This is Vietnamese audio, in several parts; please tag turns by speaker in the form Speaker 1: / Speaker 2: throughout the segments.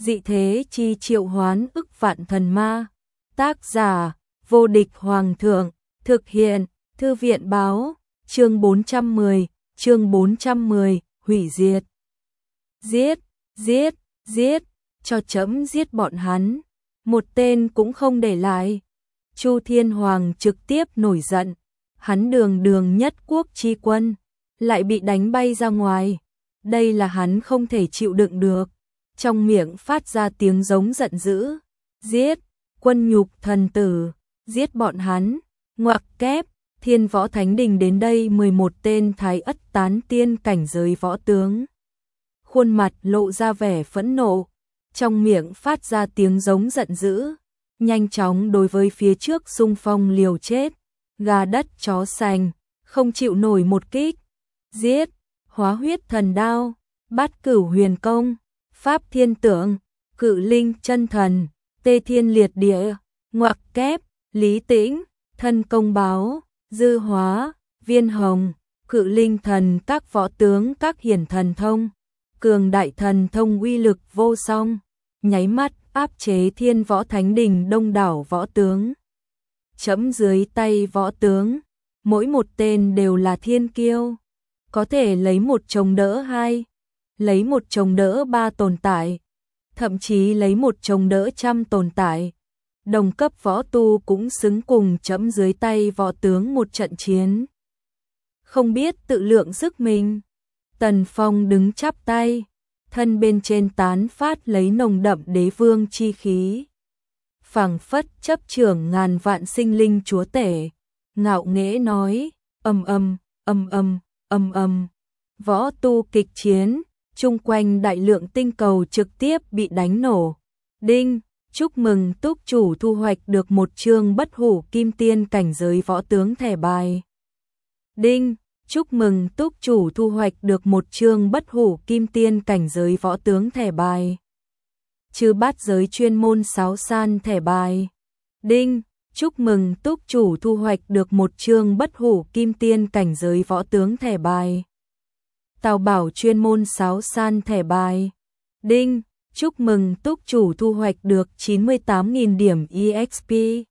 Speaker 1: dị thế chi triệu hoán ức vạn thần ma. Tác giả, vô địch hoàng thượng, thực hiện, thư viện báo, chương 410, hủy diệt. Giết, giết, giết, cho trẫm giết bọn hắn, một tên cũng không để lại. Chu Thiên Hoàng trực tiếp nổi giận, hắn đường đường nhất quốc chi quân, lại bị đánh bay ra ngoài. Đây là hắn không thể chịu đựng được, trong miệng phát ra tiếng giống giận dữ. Giết, quân nhục thần tử, giết bọn hắn, ngoặc kép, Thiên Võ Thánh Đình đến đây 11 tên thái ất tán tiên cảnh giới võ tướng. Khuôn mặt lộ ra vẻ phẫn nộ, trong miệng phát ra tiếng giống giận dữ, nhanh chóng đối với phía trước xung phong liều chết, gà đất chó sành, không chịu nổi một kích. Giết, hóa huyết thần đao, bát cửu huyền công, pháp thiên tượng, cự linh chân thần, tê thiên liệt địa, ngoặc kép, lý tĩnh, thân công báo, dư hóa, viên hồng, cự linh thần, các võ tướng các hiển thần thông, cường đại thần thông uy lực vô song, nháy mắt áp chế Thiên Võ Thánh Đình đông đảo võ tướng. Chẫm dưới tay võ tướng, mỗi một tên đều là thiên kiêu, có thể lấy một chống đỡ hai, lấy một chống đỡ ba tồn tại, thậm chí lấy một chống đỡ trăm tồn tại. Đồng cấp võ tu cũng xứng cùng chẫm dưới tay võ tướng một trận chiến. Không biết tự lượng sức mình, Tần Phong đứng chắp tay, thân bên trên tán phát lấy nồng đậm đế vương chi khí. Phảng phất chấp trưởng ngàn vạn sinh linh chúa tể, ngạo nghễ nói, ầm ầm, ầm ầm, ầm ầm. Võ tu kịch chiến, chung quanh đại lượng tinh cầu trực tiếp bị đánh nổ. Đinh, chúc mừng túc chủ thu hoạch được một chương bất hủ kim tiên cảnh giới võ tướng thẻ bài. Đinh, chúc mừng túc chủ thu hoạch được một chương bất hủ kim tiên cảnh giới võ tướng thẻ bài. Trừ bát giới chuyên môn sáo san thẻ bài. Đinh, chúc mừng túc chủ thu hoạch được một chương bất hủ kim tiên cảnh giới võ tướng thẻ bài. Tào bảo chuyên môn sáo san thẻ bài. Đinh, chúc mừng túc chủ thu hoạch được 98.000 điểm EXP.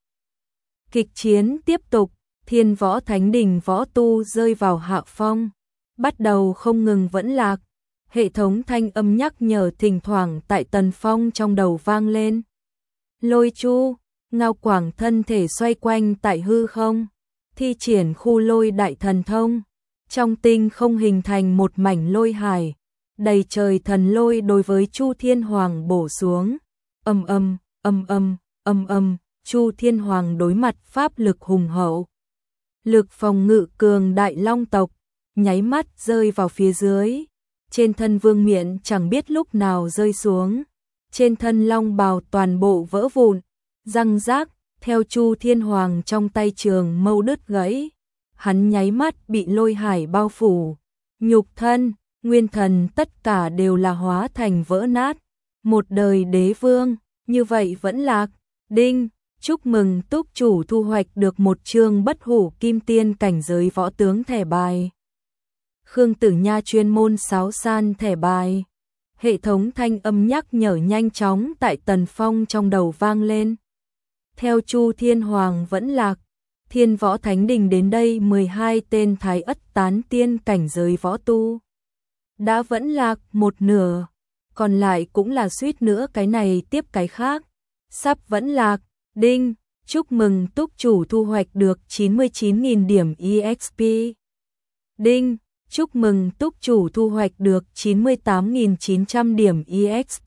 Speaker 1: Kịch chiến tiếp tục, Thiên Võ Thánh Đình võ tu rơi vào hạ phong, bắt đầu không ngừng vẫn lạc. Hệ thống thanh âm nhắc nhở thỉnh thoảng tại Tần Phong trong đầu vang lên. Lôi chu, Ngao Quảng thân thể xoay quanh tại hư không, thi triển khu lôi đại thần thông. Trong tinh không hình thành một mảnh lôi hải, đầy trời thần lôi đối với Chu Thiên Hoàng bổ xuống. Âm âm, âm âm, âm âm, Chu Thiên Hoàng đối mặt pháp lực hùng hậu. Lực phòng ngự cường đại long tộc, nháy mắt rơi vào phía dưới. Trên thân vương miện chẳng biết lúc nào rơi xuống. Trên thân long bào toàn bộ vỡ vụn, răng rác, theo Chu Thiên Hoàng trong tay trường mâu đứt gãy. Hắn nháy mắt bị lôi hải bao phủ, nhục thân, nguyên thần tất cả đều là hóa thành vỡ nát. Một đời đế vương, như vậy vẫn lạc. Đinh, chúc mừng túc chủ thu hoạch được một chương bất hủ kim tiên cảnh giới võ tướng thẻ bài. Khương Tử Nha chuyên môn sáo san thẻ bài. Hệ thống thanh âm nhắc nhở nhanh chóng tại Tần Phong trong đầu vang lên. Theo Chu Thiên Hoàng vẫn lạc, Thiên Võ Thánh Đình đến đây 12 tên thái ất tán tiên cảnh giới võ tu. Đã vẫn lạc một nửa, còn lại cũng là suýt nữa cái này tiếp cái khác. Sắp vẫn lạc, đinh, chúc mừng túc chủ thu hoạch được 99.000 điểm EXP. Đinh, chúc mừng túc chủ thu hoạch được 98.900 điểm EXP.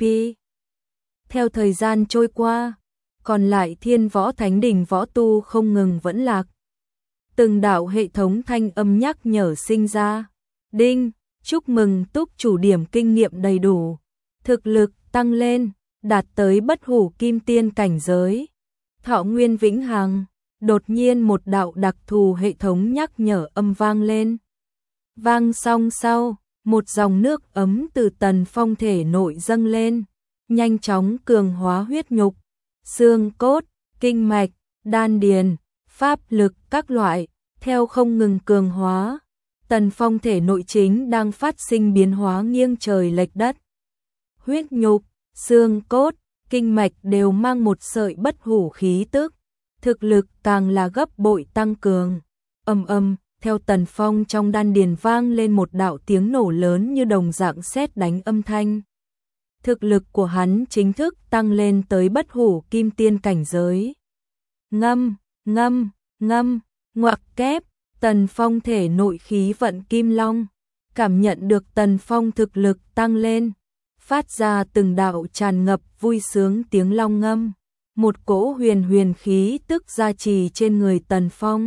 Speaker 1: Theo thời gian trôi qua, còn lại Thiên Võ Thánh Đình võ tu không ngừng vẫn lạc. Từng đạo hệ thống thanh âm nhắc nhở sinh ra. Đinh, chúc mừng túc chủ điểm kinh nghiệm đầy đủ, thực lực tăng lên, đạt tới bất hủ kim tiên cảnh giới. Thọ nguyên vĩnh hằng. Đột nhiên một đạo đặc thù hệ thống nhắc nhở âm vang lên. Vang xong sau, một dòng nước ấm từ Tần Phong thể nội dâng lên, nhanh chóng cường hóa huyết nhục, xương cốt, kinh mạch, đan điền, pháp lực các loại, theo không ngừng cường hóa. Tần Phong thể nội chính đang phát sinh biến hóa nghiêng trời lệch đất. Huyết nhục, xương cốt, kinh mạch đều mang một sợi bất hủ khí tức, thực lực càng là gấp bội tăng cường. Ầm ầm, theo Tần Phong trong đan điền vang lên một đạo tiếng nổ lớn như đồng dạng sét đánh âm thanh. Thực lực của hắn chính thức tăng lên tới bất hủ kim tiên cảnh giới. Ngâm, ngâm, ngâm, ngoặc kép, Tần Phong thể nội khí vận kim long, cảm nhận được Tần Phong thực lực tăng lên, phát ra từng đạo tràn ngập vui sướng tiếng long ngâm, một cỗ huyền huyền khí tức gia trì trên người Tần Phong,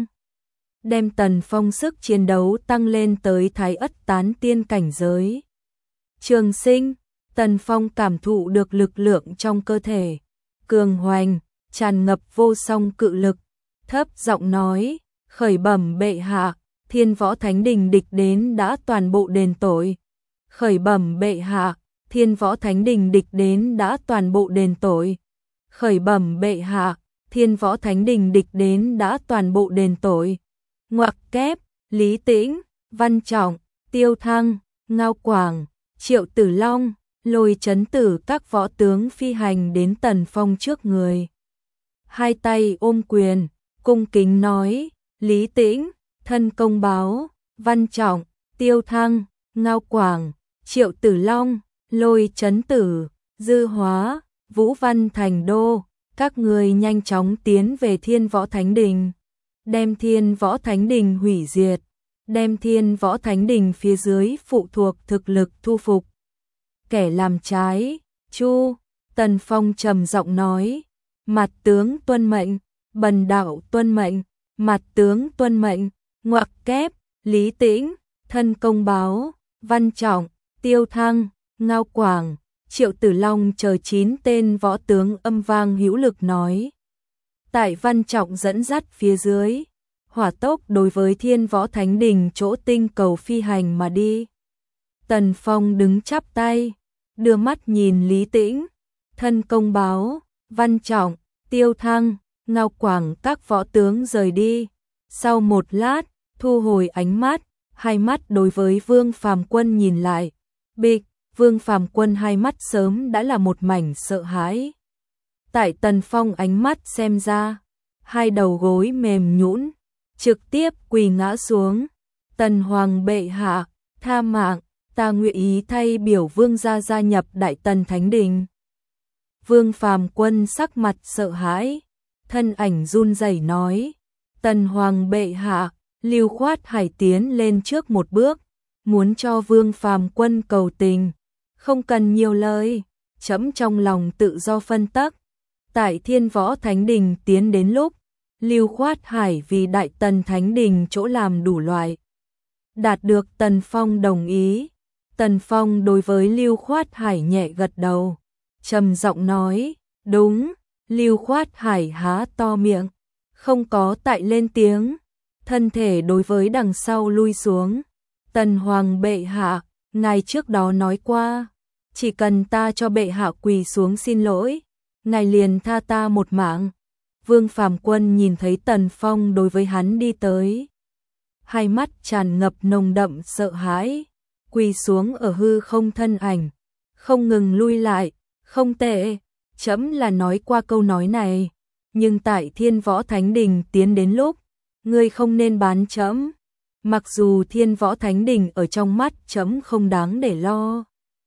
Speaker 1: đem Tần Phong sức chiến đấu tăng lên tới Thái Ất Tán Tiên cảnh giới. Trường Sinh, Tần Phong cảm thụ được lực lượng trong cơ thể, cường hoành, tràn ngập vô song cự lực, thấp giọng nói, khởi bẩm bệ hạ, Thiên Võ Thánh Đình địch đến đã toàn bộ đền tội. Khởi bẩm bệ hạ, Thiên Võ Thánh Đình địch đến đã toàn bộ đền tội. Khởi bẩm bệ hạ, Thiên Võ Thánh Đình địch đến đã toàn bộ đền tội. Ngoặc kép, Lý Tĩnh, Văn Trọng, Tiêu Thăng, Ngao Quảng, Triệu Tử Long, Lôi Chấn Tử các võ tướng phi hành đến Tần Phong trước người. Hai tay ôm quyền, cung kính nói, Lý Tĩnh, thân công báo, Văn Trọng, Tiêu Thăng, Ngao Quảng, Triệu Tử Long, Lôi Chấn Tử, Dư Hóa, Vũ Văn Thành Đô, các người nhanh chóng tiến về Thiên Võ Thánh Đình, đem Thiên Võ Thánh Đình hủy diệt, đem Thiên Võ Thánh Đình phía dưới phụ thuộc thực lực thu phục. Kẻ làm trái, Chu, Tần Phong trầm giọng nói, mặt tướng tuân mệnh, bần đạo tuân mệnh, mặt tướng tuân mệnh, ngoặc kép, Lý Tĩnh, thân công báo, Văn Trọng, Tiêu Thăng, Ngao Quảng, Triệu Tử Long chờ 9 tên võ tướng âm vang hữu lực nói. Tại Văn Trọng dẫn dắt phía dưới, hỏa tốc đối với Thiên Võ Thánh Đình chỗ tinh cầu phi hành mà đi. Tần Phong đứng chắp tay, đưa mắt nhìn Lý Tĩnh, thân công báo, Văn Trọng, Tiêu Thăng, Ngao Quảng các võ tướng rời đi. Sau một lát, thu hồi ánh mắt, hai mắt đối với Vương Phàm Quân nhìn lại. Bịch, Vương Phàm Quân hai mắt sớm đã là một mảnh sợ hãi. Tại Tần Phong ánh mắt xem ra, hai đầu gối mềm nhũn, trực tiếp quỳ ngã xuống. Tần Hoàng bệ hạ, tha mạng, ta nguyện ý thay biểu vương gia nhập Đại Tần Thánh Đình. Vương Phàm Quân sắc mặt sợ hãi, thân ảnh run rẩy nói, Tần Hoàng bệ hạ, Lưu Khoát Hải tiến lên trước một bước, muốn cho Vương Phàm Quân cầu tình, không cần nhiều lời, chấm trong lòng tự do phân tắc. Tại Thiên Võ Thánh Đình tiến đến lúc, Lưu Khoát Hải vì Đại Tần Thánh Đình chỗ làm đủ loại, đạt được Tần Phong đồng ý. Tần Phong đối với Lưu Khoát Hải nhẹ gật đầu, trầm giọng nói, đúng. Lưu Khoát Hải há to miệng, không có tại lên tiếng, thân thể đối với đằng sau lui xuống. Tần Hoàng bệ hạ, ngài trước đó nói qua, chỉ cần ta cho bệ hạ quỳ xuống xin lỗi, ngài liền tha ta một mạng. Vương Phàm Quân nhìn thấy Tần Phong đối với hắn đi tới, hai mắt tràn ngập nồng đậm sợ hãi, quỳ xuống ở hư không thân ảnh, không ngừng lui lại. Không tệ, chấm là nói qua câu nói này, nhưng tại Thiên Võ Thánh Đình tiến đến lúc, ngươi không nên bán chấm. Mặc dù Thiên Võ Thánh Đình ở trong mắt chấm không đáng để lo,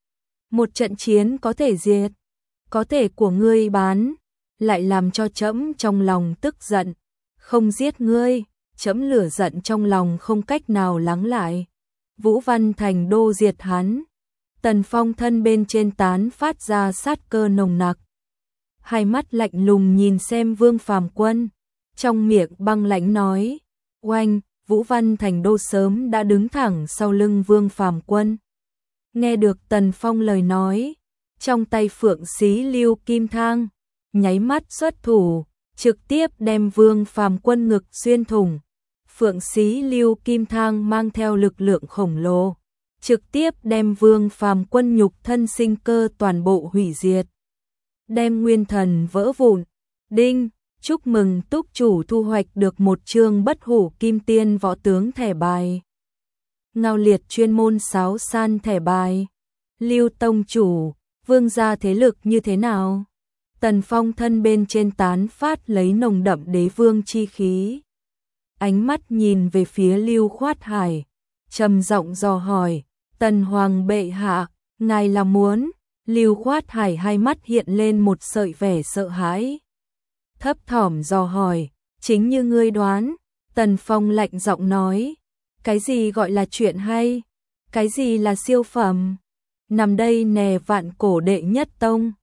Speaker 1: một trận chiến có thể diệt, có thể của ngươi bán, lại làm cho chấm trong lòng tức giận. Không giết ngươi, chấm lửa giận trong lòng không cách nào lắng lại. Vũ Văn Thành Đô diệt hắn. Tần Phong thân bên trên tán phát ra sát cơ nồng nặc, hai mắt lạnh lùng nhìn xem Vương Phàm Quân, trong miệng băng lãnh nói, oanh. Vũ Văn Thành Đô sớm đã đứng thẳng sau lưng Vương Phàm Quân. Nghe được Tần Phong lời nói, trong tay Phượng Xí Lưu Kim Thang nháy mắt xuất thủ, trực tiếp đem Vương Phàm Quân ngực xuyên thủng. Phượng Xí Lưu Kim Thang mang theo lực lượng khổng lồ, trực tiếp đem Vương Phàm Quân nhục thân sinh cơ toàn bộ hủy diệt, đem nguyên thần vỡ vụn. Đinh, chúc mừng túc chủ thu hoạch được một chương bất hủ kim tiên võ tướng thẻ bài. Ngao Liệt chuyên môn sáo san thẻ bài. Lưu tông chủ, Vương gia thế lực như thế nào? Tần Phong thân bên trên tán phát lấy nồng đậm đế vương chi khí. Ánh mắt nhìn về phía Lưu Khoát Hải, trầm giọng dò hỏi, Tần Hoàng bệ hạ, ngài là muốn? Lưu Khoát Hải hai mắt hiện lên một sợi vẻ sợ hãi. Thấp thỏm dò hỏi, chính như ngươi đoán. Tần Phong lạnh giọng nói, cái gì gọi là chuyện hay? Cái gì là siêu phẩm? Nằm đây nè Vạn Cổ đệ nhất tông.